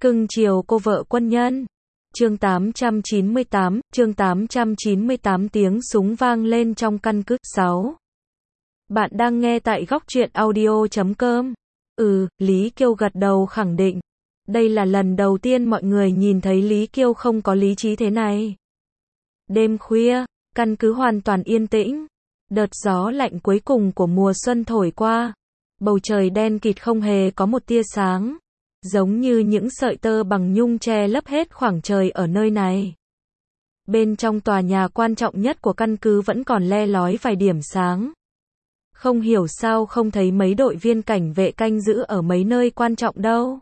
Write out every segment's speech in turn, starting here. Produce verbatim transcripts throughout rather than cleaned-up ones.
Cưng chiều cô vợ quân nhân. Chương tám trăm chín mươi tám, chương tám trăm chín mươi tám tiếng súng vang lên trong căn cứ. sáu. Bạn đang nghe tại góc truyện audio chấm com. Ừ, Lý Kiêu gật đầu khẳng định. Đây là lần đầu tiên mọi người nhìn thấy Lý Kiêu không có lý trí thế này. Đêm khuya, căn cứ hoàn toàn yên tĩnh. Đợt gió lạnh cuối cùng của mùa xuân thổi qua. Bầu trời đen kịt không hề có một tia sáng. Giống như những sợi tơ bằng nhung che lấp hết khoảng trời ở nơi này. Bên trong tòa nhà quan trọng nhất của căn cứ vẫn còn le lói vài điểm sáng. Không hiểu sao không thấy mấy đội viên cảnh vệ canh giữ ở mấy nơi quan trọng đâu.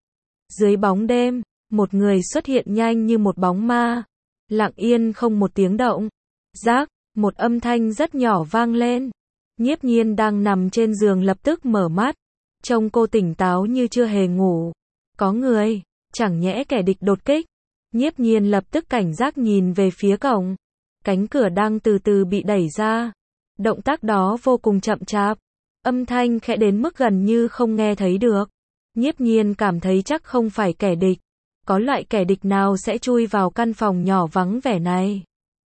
Dưới bóng đêm, một người xuất hiện nhanh như một bóng ma. Lặng yên không một tiếng động. Rác, một âm thanh rất nhỏ vang lên. Nhiếp Nhiên đang nằm trên giường lập tức mở mắt. Trông cô tỉnh táo như chưa hề ngủ. Có người, chẳng nhẽ kẻ địch đột kích. Nhiếp Nhiên lập tức cảnh giác nhìn về phía cổng. Cánh cửa đang từ từ bị đẩy ra. Động tác đó vô cùng chậm chạp. Âm thanh khẽ đến mức gần như không nghe thấy được. Nhiếp Nhiên cảm thấy chắc không phải kẻ địch. Có loại kẻ địch nào sẽ chui vào căn phòng nhỏ vắng vẻ này.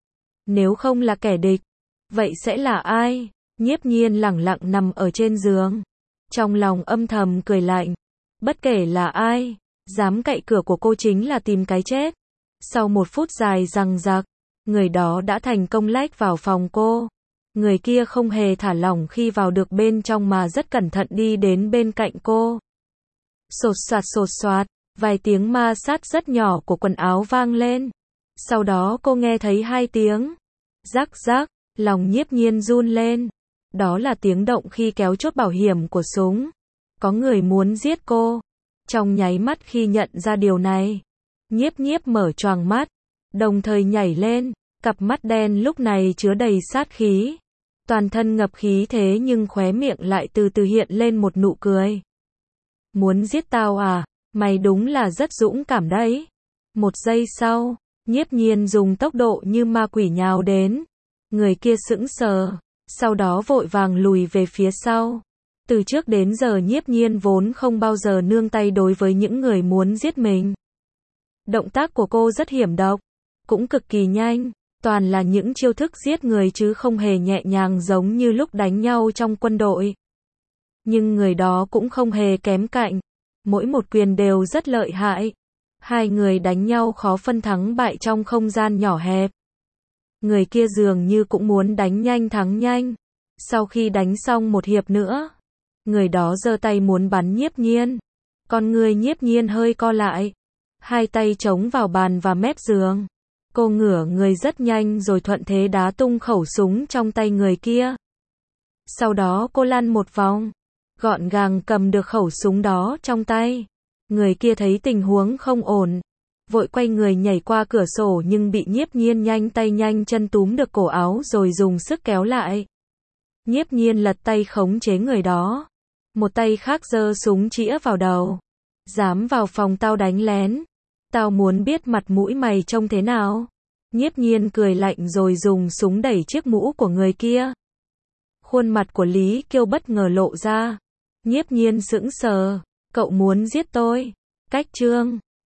Nếu không là kẻ địch, vậy sẽ là ai? Nhiếp Nhiên lẳng lặng nằm ở trên giường. Trong lòng âm thầm cười lạnh. Bất kể là ai, dám cậy cửa của cô chính là tìm cái chết. Sau một phút dài giằng giặc, người đó đã thành công lách vào phòng cô. Người kia không hề thả lỏng khi vào được bên trong mà rất cẩn thận đi đến bên cạnh cô. Sột soạt sột soạt, vài tiếng ma sát rất nhỏ của quần áo vang lên. Sau đó cô nghe thấy hai tiếng. Rắc rắc, lòng Nhiếp Nhiên run lên. Đó là tiếng động khi kéo chốt bảo hiểm của súng. Có người muốn giết cô. Trong nháy mắt khi nhận ra điều này, Nhiếp Nhiếp mở choàng mắt, đồng thời nhảy lên, cặp mắt đen lúc này chứa đầy sát khí. Toàn thân ngập khí thế nhưng khóe miệng lại từ từ hiện lên một nụ cười. Muốn giết tao à? Mày đúng là rất dũng cảm đấy. Một giây sau, Nhiếp Nhiên dùng tốc độ như ma quỷ nhào đến. Người kia sững sờ, sau đó vội vàng lùi về phía sau. Từ trước đến giờ Nhiếp Nhiên vốn không bao giờ nương tay đối với những người muốn giết mình. Động tác của cô rất hiểm độc, cũng cực kỳ nhanh, toàn là những chiêu thức giết người chứ không hề nhẹ nhàng giống như lúc đánh nhau trong quân đội. Nhưng người đó cũng không hề kém cạnh, mỗi một quyền đều rất lợi hại. Hai người đánh nhau khó phân thắng bại trong không gian nhỏ hẹp. Người kia dường như cũng muốn đánh nhanh thắng nhanh. Sau khi đánh xong một hiệp nữa, người đó giơ tay muốn bắn Nhiếp Nhiên. Con người Nhiếp Nhiên hơi co lại. Hai tay chống vào bàn và mép giường. Cô ngửa người rất nhanh rồi thuận thế đá tung khẩu súng trong tay người kia. Sau đó cô lăn một vòng, gọn gàng cầm được khẩu súng đó trong tay. Người kia thấy tình huống không ổn, vội quay người nhảy qua cửa sổ nhưng bị Nhiếp Nhiên nhanh tay nhanh chân túm được cổ áo rồi dùng sức kéo lại. Nhiếp Nhiên lật tay khống chế người đó. Một tay khác giơ súng chĩa vào đầu. Dám vào phòng tao đánh lén. Tao muốn biết mặt mũi mày trông thế nào. Nhiếp Nhiên cười lạnh rồi dùng súng đẩy chiếc mũ của người kia. Khuôn mặt của Lý Kiêu bất ngờ lộ ra. Nhiếp Nhiên sững sờ. Cậu muốn giết tôi? Cách chương